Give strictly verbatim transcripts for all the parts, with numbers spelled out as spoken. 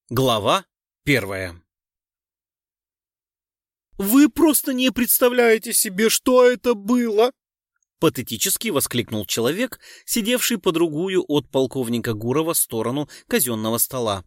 Глава первая. «Вы просто не представляете себе, что это было!» Патетически воскликнул человек, сидевший по другую от полковника Гурова сторону казенного стола.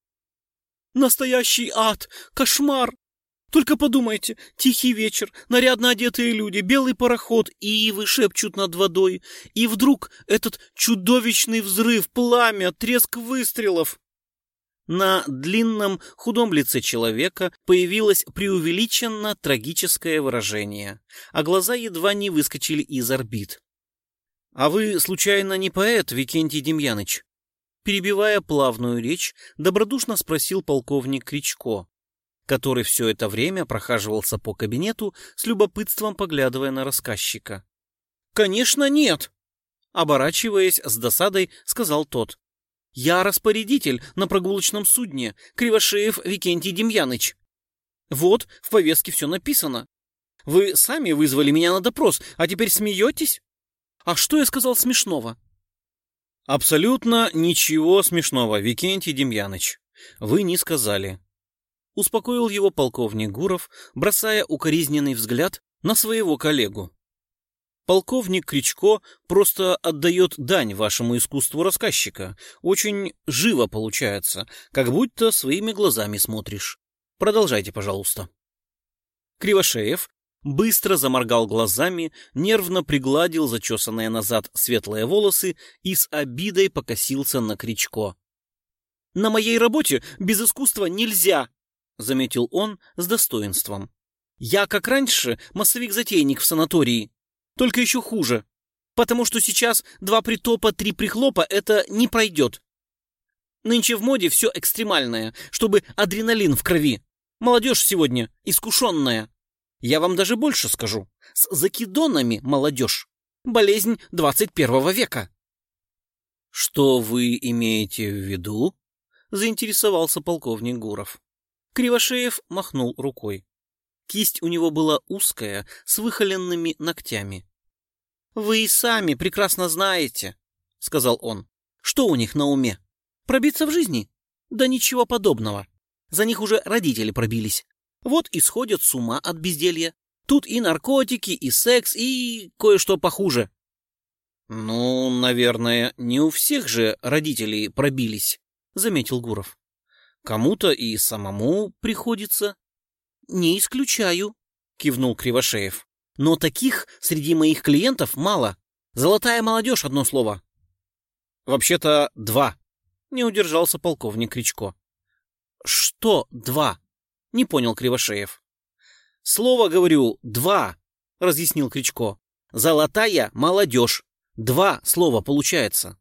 «Настоящий ад! Кошмар! Только подумайте, тихий вечер, нарядно одетые люди, белый пароход, ивы шепчут над водой, и вдруг этот чудовищный взрыв, пламя, треск выстрелов!» На длинном худом лице человека появилось преувеличенно трагическое выражение, а глаза едва не выскочили из орбит. «А вы, случайно, не поэт, Викентий Демьяныч?» Перебивая плавную речь, добродушно спросил полковник Кричко, который все это время прохаживался по кабинету, с любопытством поглядывая на рассказчика. «Конечно, нет!» Оборачиваясь с досадой, сказал тот. «Я распорядитель на прогулочном судне, Кривошеев Викентий Демьяныч. Вот, в повестке все написано. Вы сами вызвали меня на допрос, а теперь смеетесь? А что я сказал смешного?» «Абсолютно ничего смешного, Викентий Демьяныч. Вы не сказали». Успокоил его полковник Гуров, бросая укоризненный взгляд на своего коллегу. Полковник Кричко просто отдает дань вашему искусству рассказчика. Очень живо получается, как будто своими глазами смотришь. Продолжайте, пожалуйста. Кривошеев быстро заморгал глазами, нервно пригладил зачесанные назад светлые волосы и с обидой покосился на Кричко. «На моей работе без искусства нельзя», — заметил он с достоинством. «Я, как раньше, массовик-затейник в санатории. Только еще хуже, потому что сейчас два притопа, три прихлопа — это не пройдет. Нынче в моде все экстремальное, чтобы адреналин в крови. Молодежь сегодня искушенная. Я вам даже больше скажу. С закидонами молодежь. Болезнь двадцать первого века». «Что вы имеете в виду?» — заинтересовался полковник Гуров. Кривошеев махнул рукой. Кисть у него была узкая, с выхоленными ногтями. «Вы и сами прекрасно знаете, — сказал он, — что у них на уме. Пробиться в жизни? Да ничего подобного. За них уже родители пробились. Вот и сходят с ума от безделья. Тут и наркотики, и секс, и кое-что похуже». «Ну, наверное, не у всех же родителей пробились», — заметил Гуров. «Кому-то и самому приходится». «Не исключаю», — кивнул Кривошеев. «Но таких среди моих клиентов мало. Золотая молодежь, одно слово». «Вообще-то два», — не удержался полковник Кричко. «Что два?» — не понял Кривошеев. «Слово, говорю, два», — разъяснил Кричко. «Золотая молодежь. Два слова получается».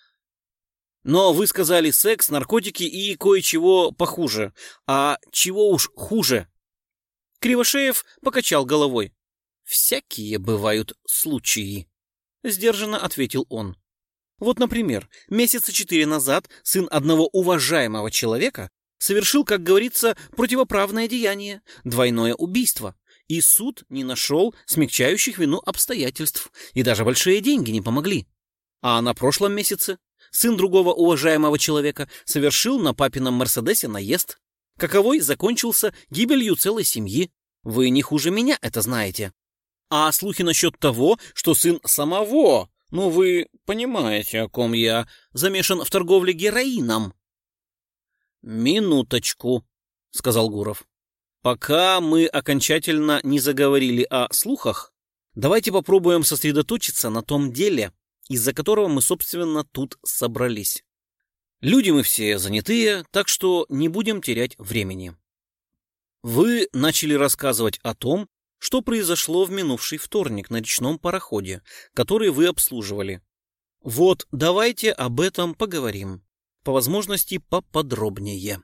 «Но вы сказали секс, наркотики и кое-чего похуже. А чего уж хуже?» Кривошеев покачал головой. «Всякие бывают случаи», — сдержанно ответил он. «Вот, например, месяца четыре назад сын одного уважаемого человека совершил, как говорится, противоправное деяние, двойное убийство, и суд не нашел смягчающих вину обстоятельств, и даже большие деньги не помогли. А на прошлом месяце сын другого уважаемого человека совершил на папином Мерседесе наезд, каковой закончился гибелью целой семьи. Вы не хуже меня это знаете. А слухи насчет того, что сын самого, ну вы понимаете, о ком я, замешан в торговле героином». «Минуточку», — сказал Гуров. «Пока мы окончательно не заговорили о слухах, давайте попробуем сосредоточиться на том деле, из-за которого мы, собственно, тут собрались. Люди мы все занятые, так что не будем терять времени. Вы начали рассказывать о том, что произошло в минувший вторник на речном пароходе, который вы обслуживали. Вот давайте об этом поговорим, по возможности поподробнее».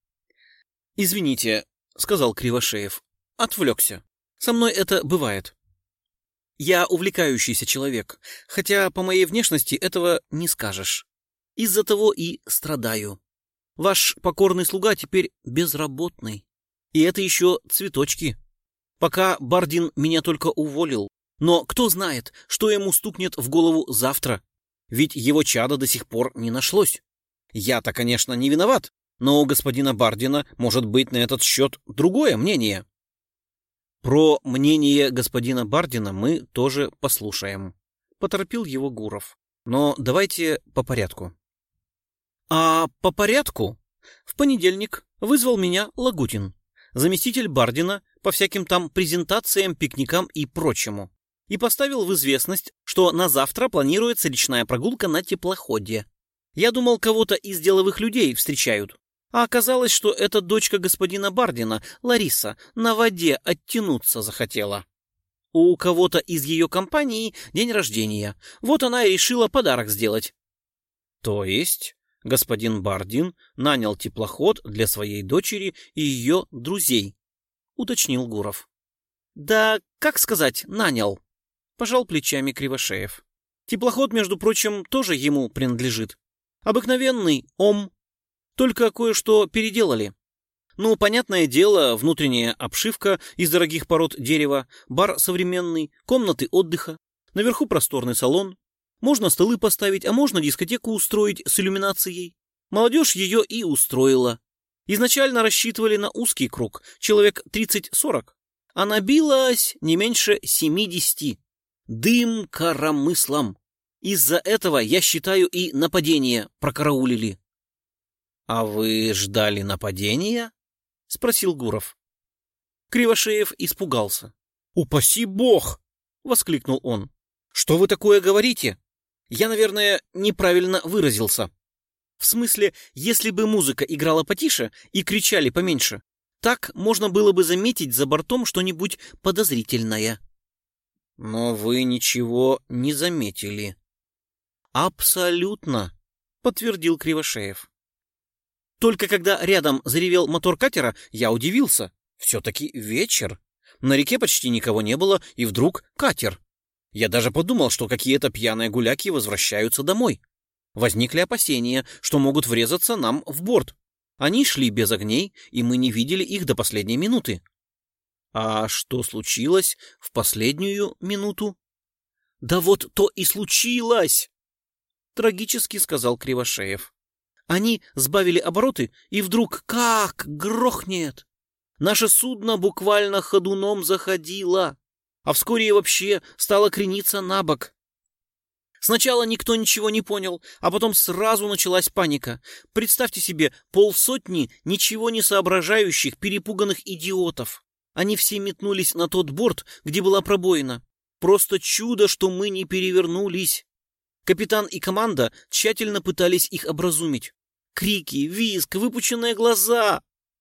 «Извините, — сказал Кривошеев, — отвлекся. Со мной это бывает. Я увлекающийся человек, хотя по моей внешности этого не скажешь. Из-за того и страдаю. Ваш покорный слуга теперь безработный. И это еще цветочки. Пока Бардин меня только уволил. Но кто знает, что ему стукнет в голову завтра. Ведь его чада до сих пор не нашлось. Я-то, конечно, не виноват. Но у господина Бардина может быть на этот счет другое мнение. Про мнение господина Бардина мы тоже послушаем, поторопил его Гуров. Но давайте по порядку. А по порядку в понедельник вызвал меня Лагутин, заместитель Бардина по всяким там презентациям, пикникам и прочему, и поставил в известность, что на завтра планируется речная прогулка на теплоходе. Я думал, кого-то из деловых людей встречают, а оказалось, что это дочка господина Бардина, Лариса, на воде оттянуться захотела. У кого-то из ее компании день рождения, вот она и решила подарок сделать. То есть господин Бардин нанял теплоход для своей дочери и ее друзей, уточнил Гуров. Да, как сказать, нанял, пожал плечами Кривошеев. Теплоход, между прочим, тоже ему принадлежит. Обыкновенный ом, только кое-что переделали. Ну, понятное дело, внутренняя обшивка из дорогих пород дерева, бар современный, комнаты отдыха, наверху просторный салон. Можно столы поставить, а можно дискотеку устроить с иллюминацией. Молодежь ее и устроила. Изначально рассчитывали на узкий круг, человек тридцать-сорок, а набилось не меньше семидесяти. Дым коромыслом. Из-за этого, я считаю, и нападение прокараулили. — А вы ждали нападения? — спросил Гуров. Кривошеев испугался. — Упаси бог! — воскликнул он. — Что вы такое говорите? Я, наверное, неправильно выразился. В смысле, если бы музыка играла потише и кричали поменьше, так можно было бы заметить за бортом что-нибудь подозрительное. — Но вы ничего не заметили. — Абсолютно, — подтвердил Кривошеев. Только когда рядом заревел мотор катера, я удивился. Все-таки вечер. На реке почти никого не было, и вдруг катер. Я даже подумал, что какие-то пьяные гуляки возвращаются домой. Возникли опасения, что могут врезаться нам в борт. Они шли без огней, и мы не видели их до последней минуты. А что случилось в последнюю минуту? Да вот то и случилось! Трагически сказал Кривошеев. Они сбавили обороты, и вдруг как грохнет! Наше судно буквально ходуном заходило, а вскоре и вообще стало крениться на бок. Сначала никто ничего не понял, а потом сразу началась паника. Представьте себе полсотни ничего не соображающих, перепуганных идиотов. Они все метнулись на тот борт, где была пробоина. Просто чудо, что мы не перевернулись. Капитан и команда тщательно пытались их образумить. Крики, визг, выпученные глаза.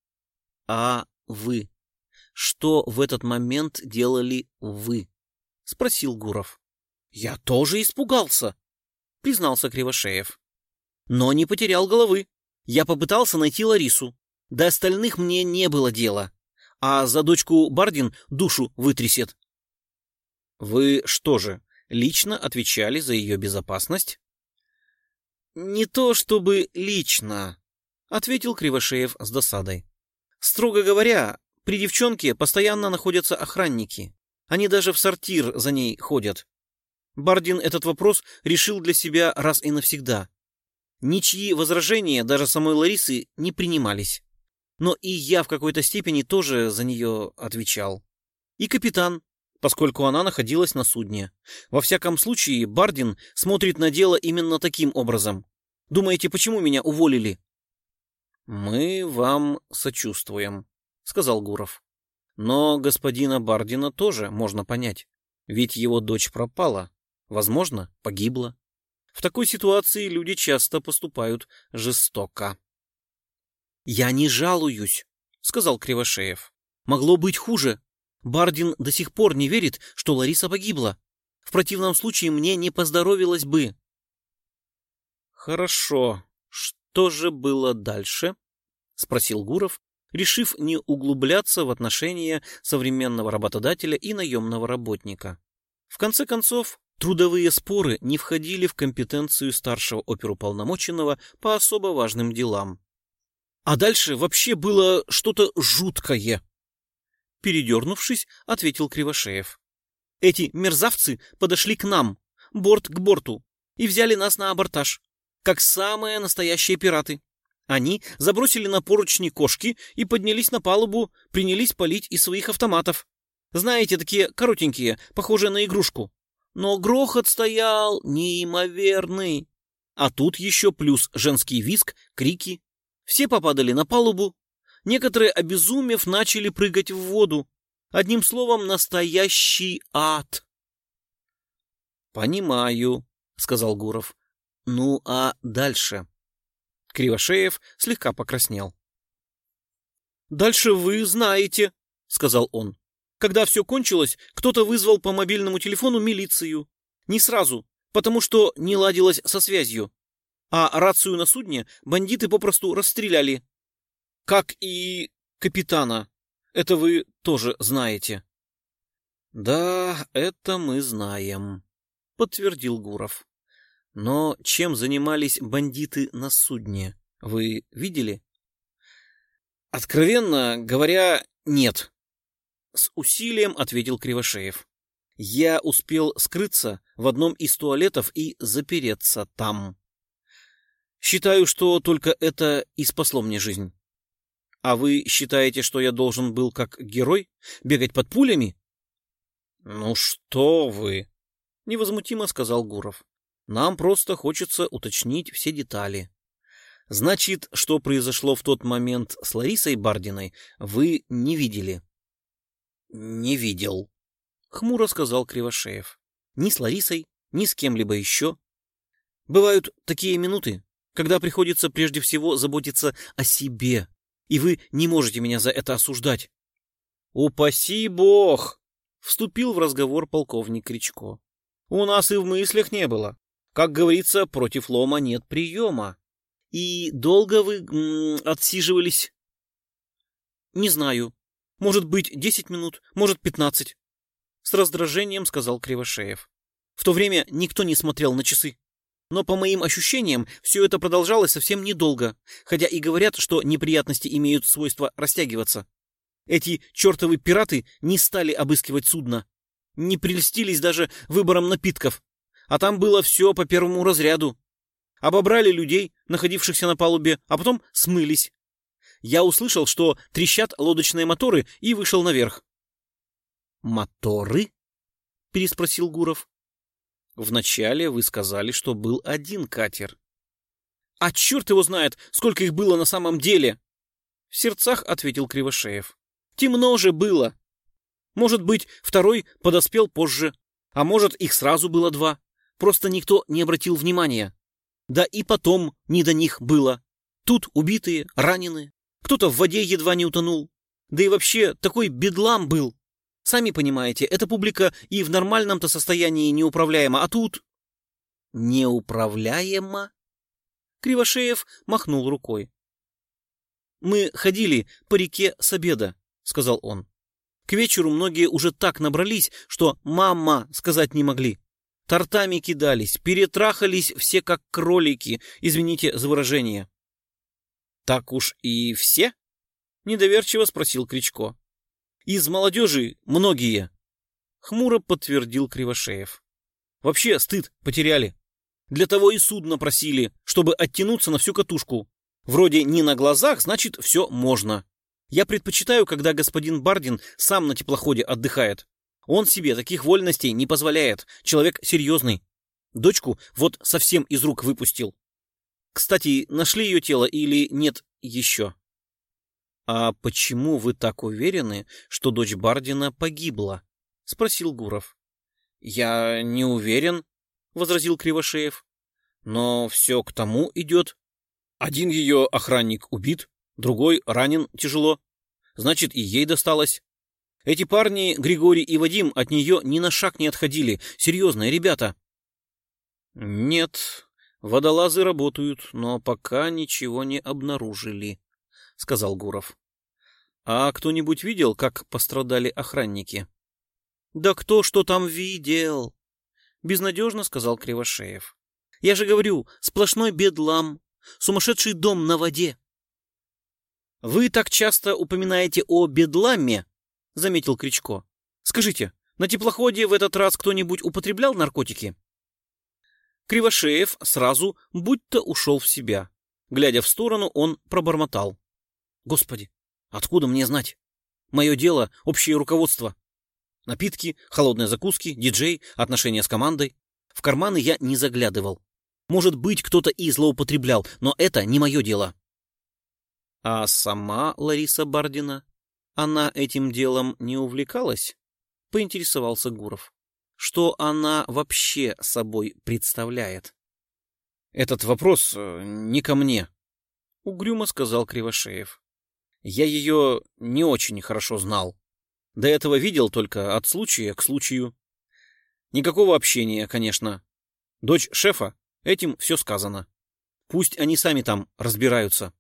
А вы? Что в этот момент делали вы? Спросил Гуров. Я тоже испугался, признался Кривошеев. Но не потерял головы. Я попытался найти Ларису. До остальных мне не было дела. А за дочку Бардин душу вытрясет. Вы что же, лично отвечали за ее безопасность? Не то чтобы лично, ответил Кривошеев с досадой. Строго говоря, при девчонке постоянно находятся охранники. Они даже в сортир за ней ходят. Бардин этот вопрос решил для себя раз и навсегда. Ничьи возражения даже самой Ларисы не принимались. Но и я в какой-то степени тоже за нее отвечал. И капитан, поскольку она находилась на судне. Во всяком случае, Бардин смотрит на дело именно таким образом. Думаете, почему меня уволили? — Мы вам сочувствуем, — сказал Гуров. — Но господина Бардина тоже можно понять. Ведь его дочь пропала. Возможно, погибла. В такой ситуации люди часто поступают жестоко. — Я не жалуюсь, — сказал Кривошеев. — Могло быть хуже. Бардин до сих пор не верит, что Лариса погибла. В противном случае мне не поздоровилось бы. — Хорошо. Что же было дальше? — спросил Гуров, решив не углубляться в отношения современного работодателя и наемного работника. В конце концов, трудовые споры не входили в компетенцию старшего оперуполномоченного по особо важным делам. А дальше вообще было что-то жуткое. Передернувшись, ответил Кривошеев. Эти мерзавцы подошли к нам, борт к борту, и взяли нас на абордаж, как самые настоящие пираты. Они забросили на поручни кошки и поднялись на палубу, принялись палить из своих автоматов. Знаете, такие коротенькие, похожие на игрушку. Но грохот стоял неимоверный. А тут еще плюс женский визг, крики. Все попадали на палубу. Некоторые, обезумев, начали прыгать в воду. Одним словом, настоящий ад. «Понимаю», — сказал Гуров. «Ну, а дальше?» Кривошеев слегка покраснел. «Дальше вы знаете», — сказал он. «Когда все кончилось, кто-то вызвал по мобильному телефону милицию. Не сразу, потому что не ладилось со связью. А рацию на судне бандиты попросту расстреляли. Как и капитана. Это вы тоже знаете». «Да, это мы знаем», — подтвердил Гуров. «Но чем занимались бандиты на судне? Вы видели?» «Откровенно говоря, нет», — с усилием ответил Кривошеев. «Я успел скрыться в одном из туалетов и запереться там. Считаю, что только это и спасло мне жизнь. А вы считаете, что я должен был, как герой, бегать под пулями?» «Ну что вы!» — невозмутимо сказал Гуров. «Нам просто хочется уточнить все детали. Значит, что произошло в тот момент с Ларисой Бардиной, вы не видели?» «Не видел», — хмуро сказал Кривошеев. «Ни с Ларисой, ни с кем-либо еще. Бывают такие минуты, когда приходится прежде всего заботиться о себе, и вы не можете меня за это осуждать». «Упаси бог!» — вступил в разговор полковник Кричко. «У нас и в мыслях не было. Как говорится, против лома нет приема. И долго вы м, отсиживались?» «Не знаю. Может быть, десять минут, может, пятнадцать. С раздражением сказал Кривошеев. В то время никто не смотрел на часы. Но, по моим ощущениям, все это продолжалось совсем недолго, хотя и говорят, что неприятности имеют свойство растягиваться. Эти чертовы пираты не стали обыскивать судно, не прельстились даже выбором напитков, а там было все по первому разряду. Обобрали людей, находившихся на палубе, а потом смылись. Я услышал, что трещат лодочные моторы, и вышел наверх. «Моторы?» — переспросил Гуров. «Вначале вы сказали, что был один катер». «А черт его знает, сколько их было на самом деле!» В сердцах ответил Кривошеев. «Темно же было. Может быть, второй подоспел позже, а может, их сразу было два. Просто никто не обратил внимания. Да и потом не до них было. Тут убитые, раненые, кто-то в воде едва не утонул. Да и вообще такой бедлам был. Сами понимаете, эта публика и в нормальном-то состоянии неуправляема, а тут...» «Неуправляема?» Кривошеев махнул рукой. «Мы ходили по реке с обеда», — сказал он. «К вечеру многие уже так набрались, что «мама» сказать не могли. Тортами кидались, перетрахались все как кролики, извините за выражение». «Так уж и все?» — недоверчиво спросил Кричко. «Из молодежи многие», — хмуро подтвердил Кривошеев. «Вообще стыд потеряли. Для того и судно просили, чтобы оттянуться на всю катушку. Вроде не на глазах, значит, все можно. Я предпочитаю, когда господин Бардин сам на теплоходе отдыхает. Он себе таких вольностей не позволяет. Человек серьезный. Дочку вот совсем из рук выпустил. Кстати, нашли ее тело или нет еще?» «А почему вы так уверены, что дочь Бардина погибла?» — спросил Гуров. «Я не уверен», — возразил Кривошеев. «Но все к тому идет. Один ее охранник убит, другой ранен тяжело. Значит, и ей досталось. Эти парни, Григорий и Вадим, от нее ни на шаг не отходили. Серьезные ребята». «Нет, водолазы работают, но пока ничего не обнаружили», — сказал Гуров. «А кто-нибудь видел, как пострадали охранники?» «Да кто что там видел?» — безнадежно сказал Кривошеев. «Я же говорю, сплошной бедлам, сумасшедший дом на воде». «Вы так часто упоминаете о бедламе», — заметил Кричко. «Скажите, на теплоходе в этот раз кто-нибудь употреблял наркотики?» Кривошеев сразу будто ушел в себя. Глядя в сторону, он пробормотал: «Господи, откуда мне знать? Мое дело — общее руководство. Напитки, холодные закуски, диджей, отношения с командой. В карманы я не заглядывал. Может быть, кто-то и злоупотреблял, но это не мое дело». А сама Лариса Бардина, она этим делом не увлекалась? Поинтересовался Гуров. Что она вообще собой представляет? Этот вопрос не ко мне, угрюмо сказал Кривошеев. Я ее не очень хорошо знал. До этого видел только от случая к случаю. Никакого общения, конечно. Дочь шефа, этим все сказано. Пусть они сами там разбираются.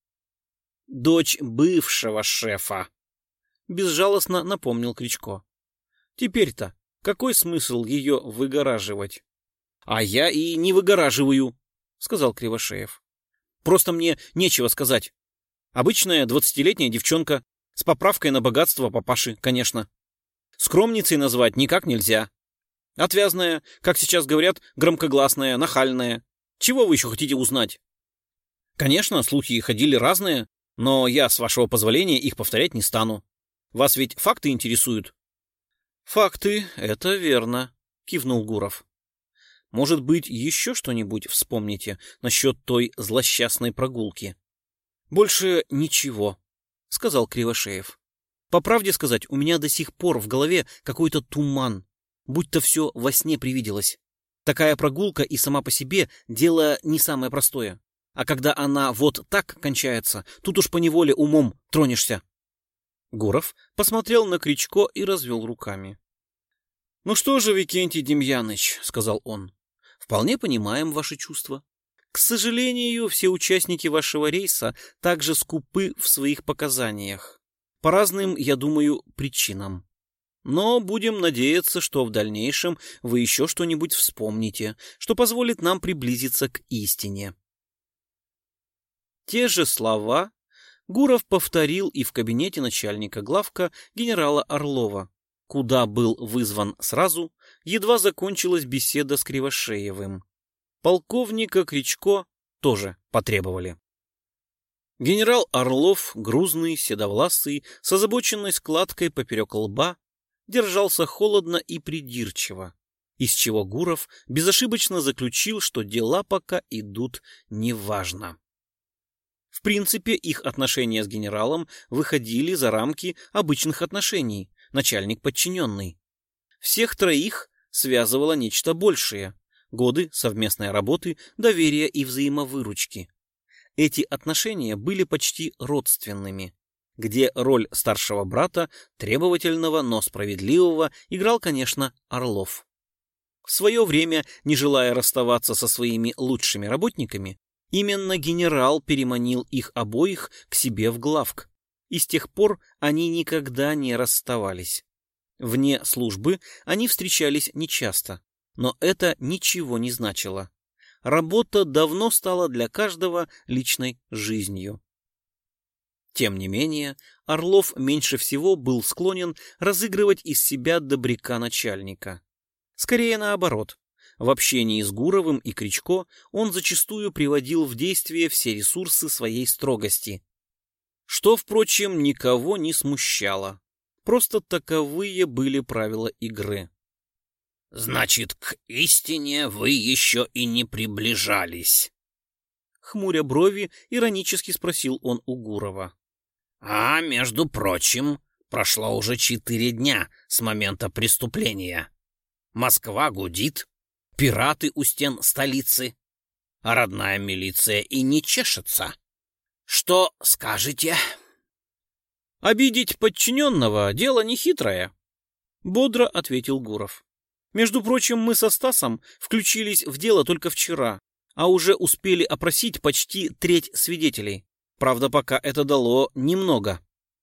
Дочь бывшего шефа, безжалостно напомнил Кричко. Теперь-то какой смысл ее выгораживать? А я и не выгораживаю, сказал Кривошеев. Просто мне нечего сказать. Обычная двадцатилетняя девчонка с поправкой на богатство папаши, конечно. Скромницей назвать никак нельзя. Отвязная, как сейчас говорят, громкогласная, нахальная. Чего вы еще хотите узнать? Конечно, слухи ходили разные, но я, с вашего позволения, их повторять не стану. Вас ведь факты интересуют? Факты, это верно, кивнул Гуров. Может быть, еще что-нибудь вспомните насчет той злосчастной прогулки? Больше ничего, сказал Кривошеев. По правде сказать, у меня до сих пор в голове какой-то туман, будто все во сне привиделось. Такая прогулка и сама по себе дело не самое простое. А когда она вот так кончается, тут уж поневоле умом тронешься. Гуров посмотрел на Кричко и развел руками. — Ну что же, Викентий Демьяныч, — сказал он, — вполне понимаем ваши чувства. К сожалению, все участники вашего рейса также скупы в своих показаниях. По разным, я думаю, причинам. Но будем надеяться, что в дальнейшем вы еще что-нибудь вспомните, что позволит нам приблизиться к истине. Те же слова Гуров повторил и в кабинете начальника главка генерала Орлова, куда был вызван сразу, едва закончилась беседа с Кривошеевым. Полковника Кричко тоже потребовали. Генерал Орлов, грузный, седовласый, с озабоченной складкой поперек лба, держался холодно и придирчиво, из чего Гуров безошибочно заключил, что дела пока идут неважно. В принципе, их отношения с генералом выходили за рамки обычных отношений, начальник-подчиненный. Всех троих связывало нечто большее — годы совместной работы, доверия и взаимовыручки. Эти отношения были почти родственными, где роль старшего брата, требовательного, но справедливого, играл, конечно, Орлов. В свое время, не желая расставаться со своими лучшими работниками, именно генерал переманил их обоих к себе в главк, и с тех пор они никогда не расставались. Вне службы они встречались нечасто, но это ничего не значило. Работа давно стала для каждого личной жизнью. Тем не менее, Орлов меньше всего был склонен разыгрывать из себя добряка начальника. Скорее наоборот. В общении с Гуровым и Кричко он зачастую приводил в действие все ресурсы своей строгости. Что, впрочем, никого не смущало. Просто таковые были правила игры. — Значит, к истине вы еще и не приближались? Хмуря брови, иронически спросил он у Гурова. — А, между прочим, прошло уже четыре дня с момента преступления. Москва гудит. Пираты у стен столицы, а родная милиция и не чешется. Что скажете? Обидеть подчиненного — дело нехитрое, — бодро ответил Гуров. Между прочим, мы со Стасом включились в дело только вчера, а уже успели опросить почти треть свидетелей. Правда, пока это дало немного.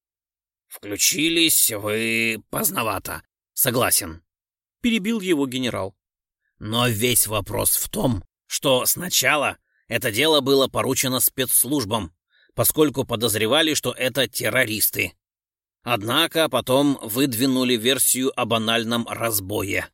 Включились вы поздновато, согласен, — перебил его генерал. Но весь вопрос в том, что сначала это дело было поручено спецслужбам, поскольку подозревали, что это террористы. Однако потом выдвинули версию о банальном разбое.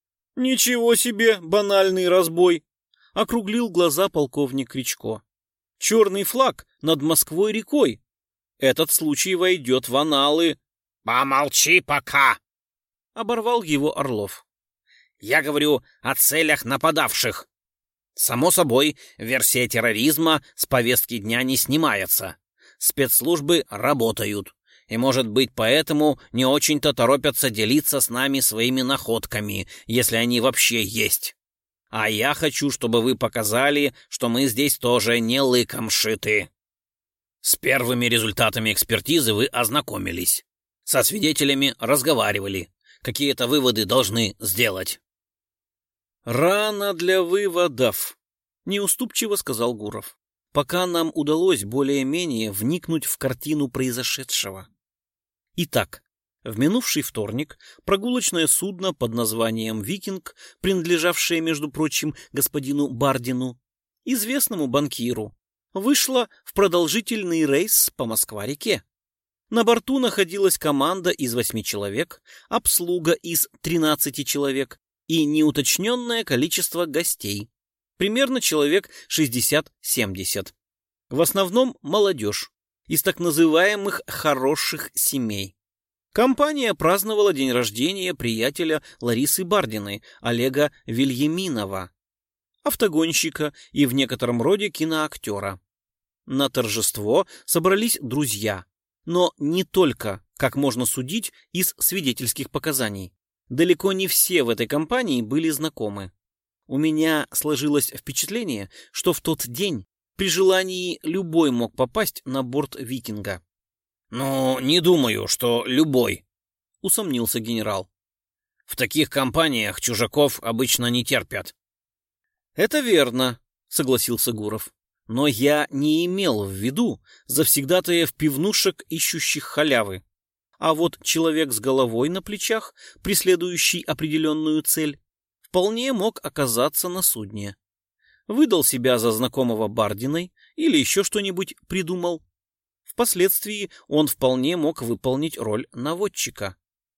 «Ничего себе банальный разбой!» — округлил глаза полковник Кричко. Черный флаг над Москвой-рекой. Этот случай войдет в анналы. Помолчи пока, Оборвал его Орлов. Я говорю о целях нападавших. Само собой, версия терроризма с повестки дня не снимается. Спецслужбы работают. И, может быть, поэтому не очень-то торопятся делиться с нами своими находками, если они вообще есть. А я хочу, чтобы вы показали, что мы здесь тоже не лыком шиты. С первыми результатами экспертизы вы ознакомились. Со свидетелями разговаривали. Какие-то выводы должны сделать. «Рано для выводов», — неуступчиво сказал Гуров, пока нам удалось более-менее вникнуть в картину произошедшего. Итак, в минувший вторник прогулочное судно под названием «Викинг», принадлежавшее, между прочим, господину Бардину, известному банкиру, вышло в продолжительный рейс по Москва-реке. На борту находилась команда из восьми человек, обслуга из тринадцати человек и неуточненное количество гостей, примерно человек шестьдесят-семьдесят. В основном молодежь, из так называемых «хороших семей». Компания праздновала день рождения приятеля Ларисы Бардиной, Олега Вильяминова, автогонщика и в некотором роде киноактера. На торжество собрались друзья, но не только, как можно судить из свидетельских показаний. Далеко не все в этой компании были знакомы. У меня сложилось впечатление, что в тот день при желании любой мог попасть на борт «Викинга». «Ну, не думаю, что любой», — усомнился генерал. «В таких компаниях чужаков обычно не терпят». «Это верно», — согласился Гуров. «Но я не имел в виду завсегдатаев пивнушек, ищущих халявы. А вот человек с головой на плечах, преследующий определенную цель, вполне мог оказаться на судне. Выдал себя за знакомого Бардиной или еще что-нибудь придумал. Впоследствии он вполне мог выполнить роль наводчика».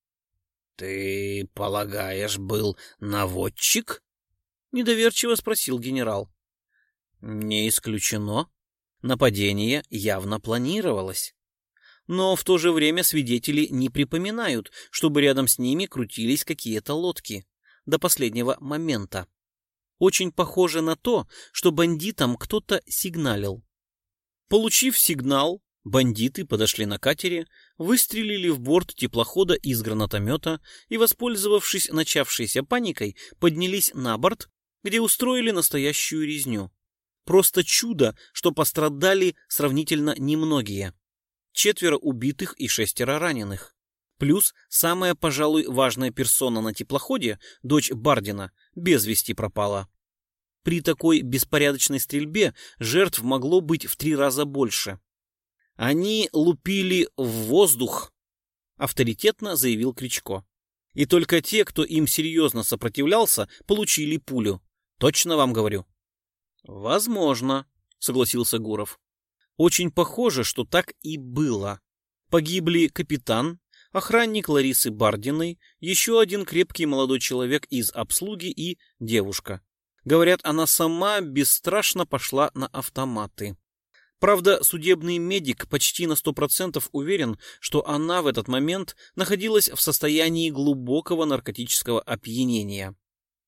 «Ты полагаешь, был наводчик?» — недоверчиво спросил генерал. «Не исключено. Нападение явно планировалось. Но в то же время свидетели не припоминают, чтобы рядом с ними крутились какие-то лодки до последнего момента. Очень похоже на то, что бандитам кто-то сигналил. Получив сигнал, бандиты подошли на катере, выстрелили в борт теплохода из гранатомета и, воспользовавшись начавшейся паникой, поднялись на борт, где устроили настоящую резню. Просто чудо, что пострадали сравнительно немногие. Четверо убитых и шестеро раненых. Плюс самая, пожалуй, важная персона на теплоходе, дочь Бардина, без вести пропала. При такой беспорядочной стрельбе жертв могло быть в три раза больше. «Они лупили в воздух», — авторитетно заявил Кричко. «И только те, кто им серьезно сопротивлялся, получили пулю. Точно вам говорю». «Возможно», — согласился Гуров. «Очень похоже, что так и было. Погибли капитан, охранник Ларисы Бардиной, еще один крепкий молодой человек из обслуги и девушка. Говорят, она сама бесстрашно пошла на автоматы. Правда, судебный медик почти на сто процентов уверен, что она в этот момент находилась в состоянии глубокого наркотического опьянения.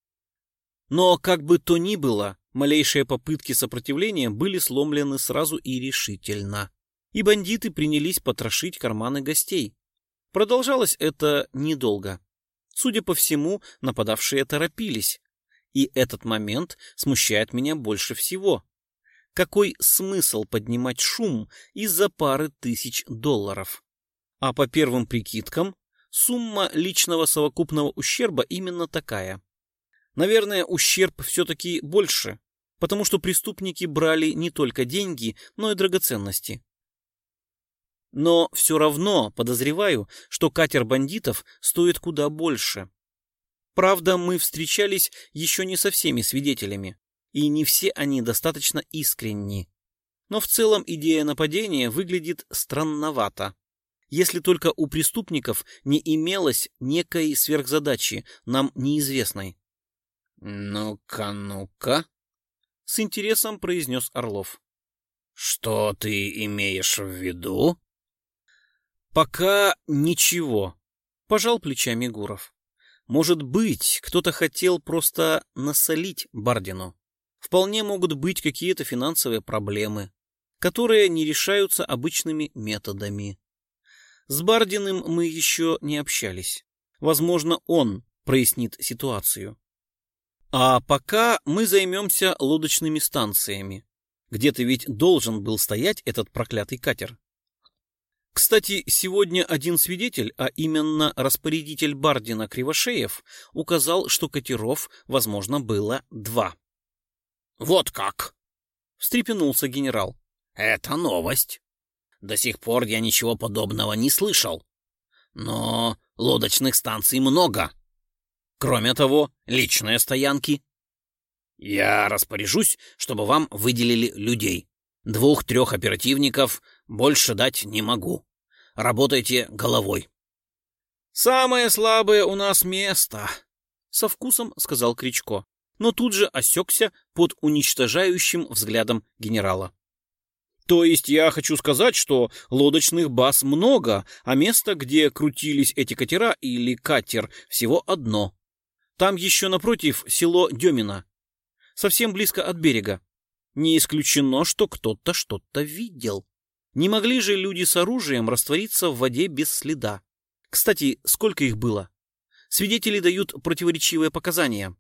Но как бы то ни было, малейшие попытки сопротивления были сломлены сразу и решительно, и бандиты принялись потрошить карманы гостей. Продолжалось это недолго. Судя по всему, нападавшие торопились, и этот момент смущает меня больше всего. Какой смысл поднимать шум из-за пары тысяч долларов? А по первым прикидкам, сумма личного совокупного ущерба именно такая. Наверное, ущерб все-таки больше, потому что преступники брали не только деньги, но и драгоценности. Но все равно подозреваю, что катер бандитов стоит куда больше. Правда, мы встречались еще не со всеми свидетелями, и не все они достаточно искренни. Но в целом идея нападения выглядит странновато, если только у преступников не имелось некой сверхзадачи, нам неизвестной. «Ну-ка, ну-ка», — с интересом произнес Орлов. Что ты имеешь в виду? Пока ничего, пожал плечами Гуров. Может быть, кто-то хотел просто насолить Бардину. Вполне могут быть какие-то финансовые проблемы, которые не решаются обычными методами. С Бардиным мы еще не общались. Возможно, он прояснит ситуацию. А пока мы займемся лодочными станциями. Где-то ведь должен был стоять этот проклятый катер. Кстати, сегодня один свидетель, а именно распорядитель Бардина Кривошеев, указал, что катеров, возможно, было два. «Вот как!» — встрепенулся генерал. «Это новость. До сих пор я ничего подобного не слышал. Но лодочных станций много. Кроме того, личные стоянки. Я распоряжусь, чтобы вам выделили людей. Двух-трех оперативников больше дать не могу. Работайте головой». «Самое слабое у нас место», — со вкусом сказал Кричко, но тут же осекся под уничтожающим взглядом генерала. «То есть я хочу сказать, что лодочных баз много, а место, где крутились эти катера или катер, всего одно. Там еще напротив село Демино, совсем близко от берега. Не исключено, что кто-то что-то видел. Не могли же люди с оружием раствориться в воде без следа. Кстати, сколько их было? Свидетели дают противоречивые показания».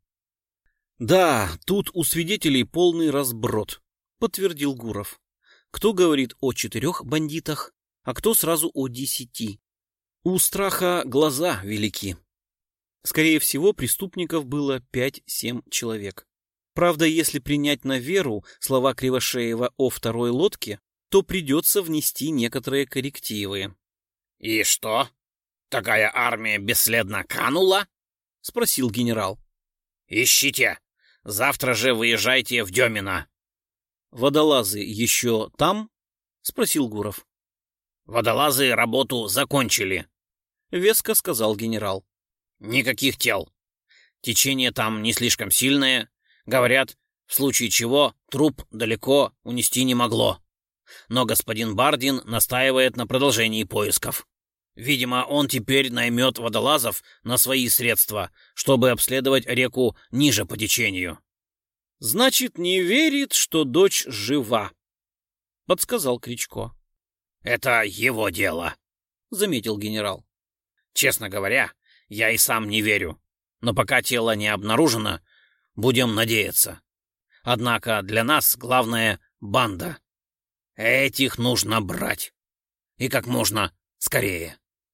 «Да, тут у свидетелей полный разброд», — подтвердил Гуров. «Кто говорит о четырех бандитах, а кто сразу о десяти. У страха глаза велики». Скорее всего, преступников было пять-семь человек. Правда, если принять на веру слова Кривошеева о второй лодке, то придется внести некоторые коррективы. «И что? Такая армия бесследно канула?» — спросил генерал. «Ищите! Завтра же выезжайте в Демино». «Водолазы еще там?» — спросил Гуров. «Водолазы работу закончили», — веско сказал генерал. «Никаких тел. Течение там не слишком сильное. Говорят, в случае чего труп далеко унести не могло. Но господин Бардин настаивает на продолжении поисков. Видимо, он теперь наймет водолазов на свои средства, чтобы обследовать реку ниже по течению». «Значит, не верит, что дочь жива», — подсказал Кричко. «Это его дело», — заметил генерал. «Честно говоря, я и сам не верю. Но пока тело не обнаружено, будем надеяться. Однако для нас главное — банда. Этих нужно брать. И как можно скорее».